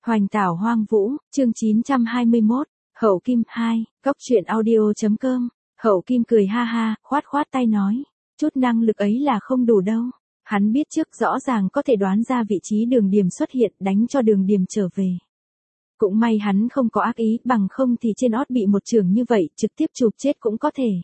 Hoành tảo hoang vũ, chương 921, Hậu Kim 2, góc truyện audio.com, Hậu Kim cười ha ha, khoát khoát tay nói, chút năng lực ấy là không đủ đâu. Hắn biết trước rõ ràng có thể đoán ra vị trí Đường Điềm xuất hiện, đánh cho Đường Điềm trở về. Cũng may hắn không có ác ý, bằng không thì trên ót bị một chưởng như vậy, trực tiếp chụp chết cũng có thể.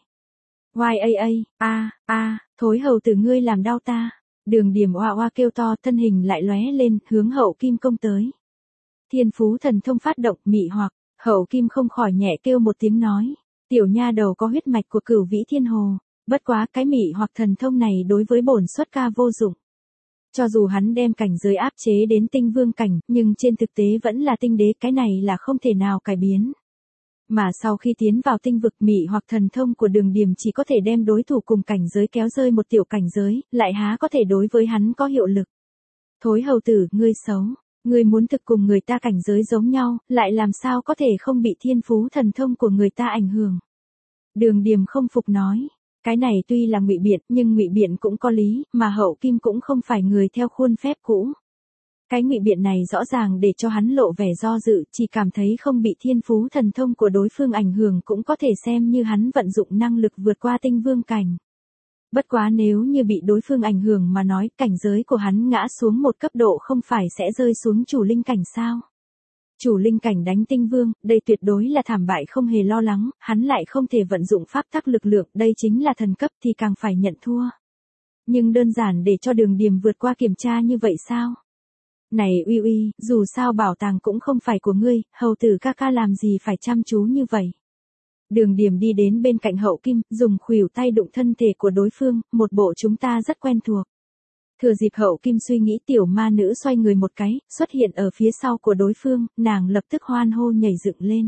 Thối hầu tử ngươi làm đau ta. Đường Điềm oa oa kêu to, thân hình lại lóe lên, hướng Hậu Kim công tới. Thiên phú thần thông phát động, mị hoặc, Hậu Kim không khỏi nhẹ kêu một tiếng nói, tiểu nha đầu có huyết mạch của Cửu Vĩ Thiên Hồ, bất quá cái mị hoặc thần thông này đối với bổn xuất ca vô dụng. Cho dù hắn đem cảnh giới áp chế đến tinh vương cảnh, nhưng trên thực tế vẫn là tinh đế, cái này là không thể nào cải biến. Mà sau khi tiến vào tinh vực, mị hoặc thần thông của Đường Điềm chỉ có thể đem đối thủ cùng cảnh giới kéo rơi một tiểu cảnh giới, lại há có thể đối với hắn có hiệu lực. Thối hầu tử, ngươi xấu, ngươi muốn thực cùng người ta cảnh giới giống nhau, lại làm sao có thể không bị thiên phú thần thông của người ta ảnh hưởng. Đường Điềm không phục nói, cái này tuy là ngụy biện, nhưng ngụy biện cũng có lý, mà Hậu Kim cũng không phải người theo khuôn phép cũ. Cái ngụy biện này rõ ràng để cho hắn lộ vẻ do dự, chỉ cảm thấy không bị thiên phú thần thông của đối phương ảnh hưởng cũng có thể xem như hắn vận dụng năng lực vượt qua tinh vương cảnh. Bất quá nếu như bị đối phương ảnh hưởng mà nói, cảnh giới của hắn ngã xuống một cấp độ không phải sẽ rơi xuống chủ linh cảnh sao? Chủ linh cảnh đánh tinh vương, đây tuyệt đối là thảm bại không hề lo lắng, hắn lại không thể vận dụng pháp tắc lực lượng, đây chính là thần cấp thì càng phải nhận thua. Nhưng đơn giản để cho Đường Điềm vượt qua kiểm tra như vậy sao? Này uy uy, dù sao bảo tàng cũng không phải của ngươi, hầu tử ca ca làm gì phải chăm chú như vậy. Đường Điềm đi đến bên cạnh Hậu Kim, dùng khuỷu tay đụng thân thể của đối phương, một bộ chúng ta rất quen thuộc. Thừa dịp Hậu Kim suy nghĩ, tiểu ma nữ xoay người một cái, xuất hiện ở phía sau của đối phương, nàng lập tức hoan hô nhảy dựng lên.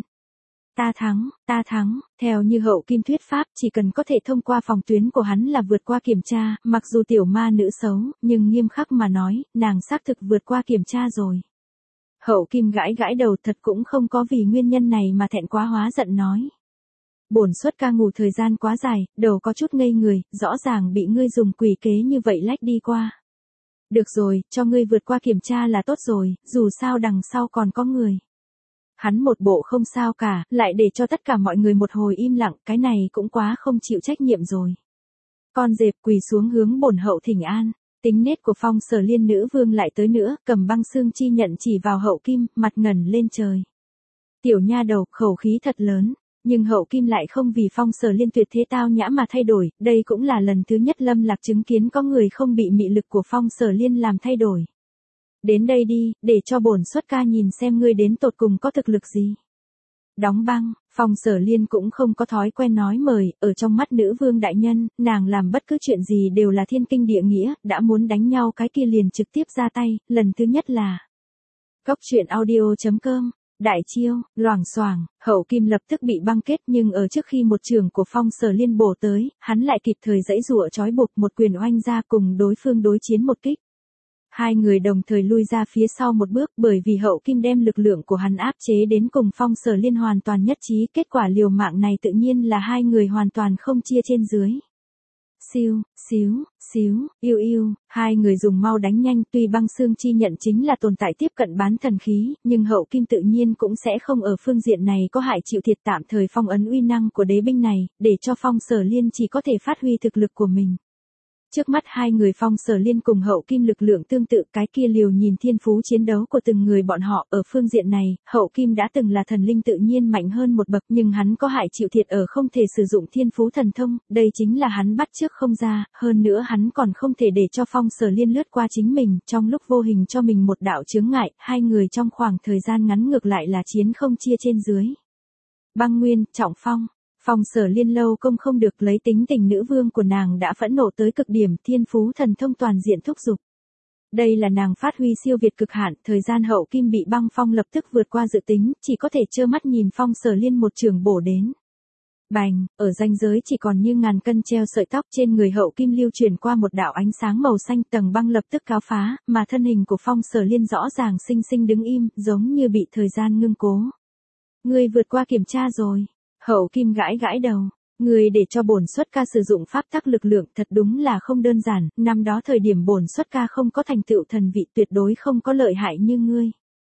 Ta thắng, theo như Hậu Kim thuyết pháp, chỉ cần có thể thông qua phòng tuyến của hắn là vượt qua kiểm tra, mặc dù tiểu ma nữ xấu, nhưng nghiêm khắc mà nói, nàng xác thực vượt qua kiểm tra rồi. Hậu Kim gãi gãi đầu, thật cũng không có vì nguyên nhân này mà thẹn quá hóa giận nói. Bổn xuất ca ngủ thời gian quá dài, đầu có chút ngây người, rõ ràng bị ngươi dùng quỷ kế như vậy lách đi qua. Được rồi, cho ngươi vượt qua kiểm tra là tốt rồi, dù sao đằng sau còn có người. Hắn một bộ không sao cả, lại để cho tất cả mọi người một hồi im lặng, cái này cũng quá không chịu trách nhiệm rồi. Con dẹp quỳ xuống hướng bổn hậu thỉnh an, tính nết của Phong Sở Liên nữ vương lại tới nữa, cầm băng xương chi nhận chỉ vào Hậu Kim, mặt ngẩng lên trời. Tiểu nha đầu, khẩu khí thật lớn, nhưng Hậu Kim lại không vì Phong Sở Liên tuyệt thế tao nhã mà thay đổi, đây cũng là lần thứ nhất Lâm Lạc chứng kiến có người không bị mị lực của Phong Sở Liên làm thay đổi. Đến đây đi, để cho bổn xuất ca nhìn xem ngươi đến tột cùng có thực lực gì. Đóng băng, Phong Sở Liên cũng không có thói quen nói mời, ở trong mắt nữ vương đại nhân, nàng làm bất cứ chuyện gì đều là thiên kinh địa nghĩa, đã muốn đánh nhau cái kia liền trực tiếp ra tay, lần thứ nhất là. Góc truyện audio.com, đại chiêu, loảng xoảng, Hậu Kim lập tức bị băng kết, nhưng ở trước khi một trường của Phong Sở Liên bổ tới, hắn lại kịp thời giãy giụa trói buộc, một quyền oanh ra cùng đối phương đối chiến một kích. Hai người đồng thời lui ra phía sau một bước, bởi vì Hậu Kim đem lực lượng của hắn áp chế đến cùng Phong Sở Liên hoàn toàn nhất trí, kết quả liều mạng này tự nhiên là hai người hoàn toàn không chia trên dưới. Xíu, yêu, hai người dùng mau đánh nhanh, tuy băng xương chi nhận chính là tồn tại tiếp cận bán thần khí, nhưng Hậu Kim tự nhiên cũng sẽ không ở phương diện này có hại chịu thiệt, tạm thời phong ấn uy năng của đế binh này, để cho Phong Sở Liên chỉ có thể phát huy thực lực của mình. Trước mắt hai người Phong Sở Liên cùng Hậu Kim lực lượng tương tự, cái kia liều nhìn thiên phú chiến đấu của từng người bọn họ, ở phương diện này, Hậu Kim đã từng là thần linh tự nhiên mạnh hơn một bậc, nhưng hắn có hại chịu thiệt ở không thể sử dụng thiên phú thần thông, đây chính là hắn bắt chước không ra, hơn nữa hắn còn không thể để cho Phong Sở Liên lướt qua chính mình, trong lúc vô hình cho mình một đạo chướng ngại, hai người trong khoảng thời gian ngắn ngược lại là chiến không chia trên dưới. Băng Nguyên, Trọng Phong. Phong Sở Liên lâu công không được, lấy tính tình nữ vương của nàng đã phẫn nộ tới cực điểm, thiên phú thần thông toàn diện thúc giục. Đây là nàng phát huy siêu việt cực hạn, thời gian Hậu Kim bị băng phong lập tức vượt qua dự tính, chỉ có thể trơ mắt nhìn Phong Sở Liên một trường bổ đến. Bành, ở ranh giới chỉ còn như ngàn cân treo sợi tóc, trên người Hậu Kim lưu truyền qua một đạo ánh sáng màu xanh, tầng băng lập tức cáo phá, mà thân hình của Phong Sở Liên rõ ràng xinh xinh đứng im, giống như bị thời gian ngưng cố. Ngươi vượt qua kiểm tra rồi. Hậu Kim gãi gãi đầu, người để cho bổn xuất ca sử dụng pháp tắc lực lượng thật đúng là không đơn giản, năm đó thời điểm bổn xuất ca không có thành tựu thần vị tuyệt đối không có lợi hại như ngươi.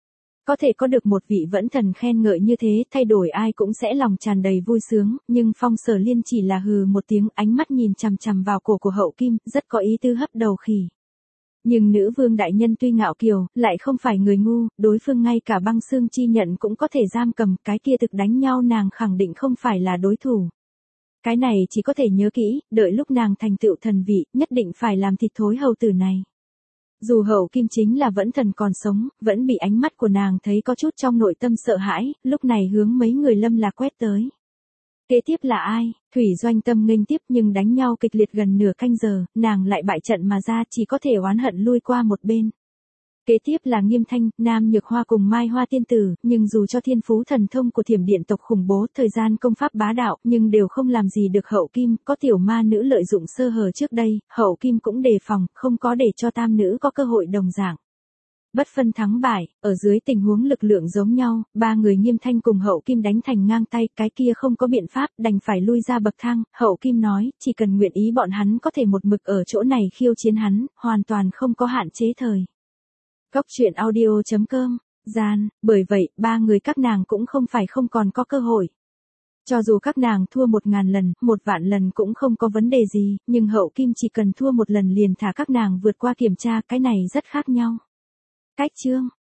Có thể có được một vị vẫn thần khen ngợi như thế, thay đổi ai cũng sẽ lòng tràn đầy vui sướng, nhưng Phong Sở Liên chỉ là hừ một tiếng, ánh mắt nhìn chằm chằm vào cổ của Hậu Kim, rất có ý tư hấp đầu khỉ. Nhưng nữ vương đại nhân tuy ngạo kiều, lại không phải người ngu, đối phương ngay cả băng xương chi nhận cũng có thể giam cầm, cái kia thực đánh nhau nàng khẳng định không phải là đối thủ. Cái này chỉ có thể nhớ kỹ, đợi lúc nàng thành tựu thần vị, nhất định phải làm thịt thối hầu tử này. Dù Hậu Kim chính là vẫn thần còn sống, vẫn bị ánh mắt của nàng thấy có chút trong nội tâm sợ hãi, lúc này hướng mấy người lâm lạc quét tới. Kế tiếp là ai? Thủy Doanh Tâm nghênh tiếp nhưng đánh nhau kịch liệt gần nửa canh giờ, nàng lại bại trận mà ra, chỉ có thể oán hận lui qua một bên. Kế tiếp là Nghiêm Thanh, Nam Nhược Hoa cùng Mai Hoa tiên tử, nhưng dù cho thiên phú thần thông của Thiểm Điện tộc khủng bố, thời gian công pháp bá đạo, nhưng đều không làm gì được Hậu Kim, có tiểu ma nữ lợi dụng sơ hở trước đây, Hậu Kim cũng đề phòng, không có để cho tam nữ có cơ hội đồng dạng. Bất phân thắng bại, ở dưới tình huống lực lượng giống nhau, ba người Nghiêm Thanh cùng Hậu Kim đánh thành ngang tay, cái kia không có biện pháp, đành phải lui ra bậc thang. Hậu Kim nói, chỉ cần nguyện ý bọn hắn có thể một mực ở chỗ này khiêu chiến hắn, hoàn toàn không có hạn chế thời. Góc truyện audio.com, gian, bởi vậy, ba người các nàng cũng không phải không còn có cơ hội. Cho dù các nàng thua 1000 lần, 1.000.000 lần cũng không có vấn đề gì, nhưng Hậu Kim chỉ cần thua một lần liền thả các nàng vượt qua kiểm tra, cái này rất khác nhau. Cách chương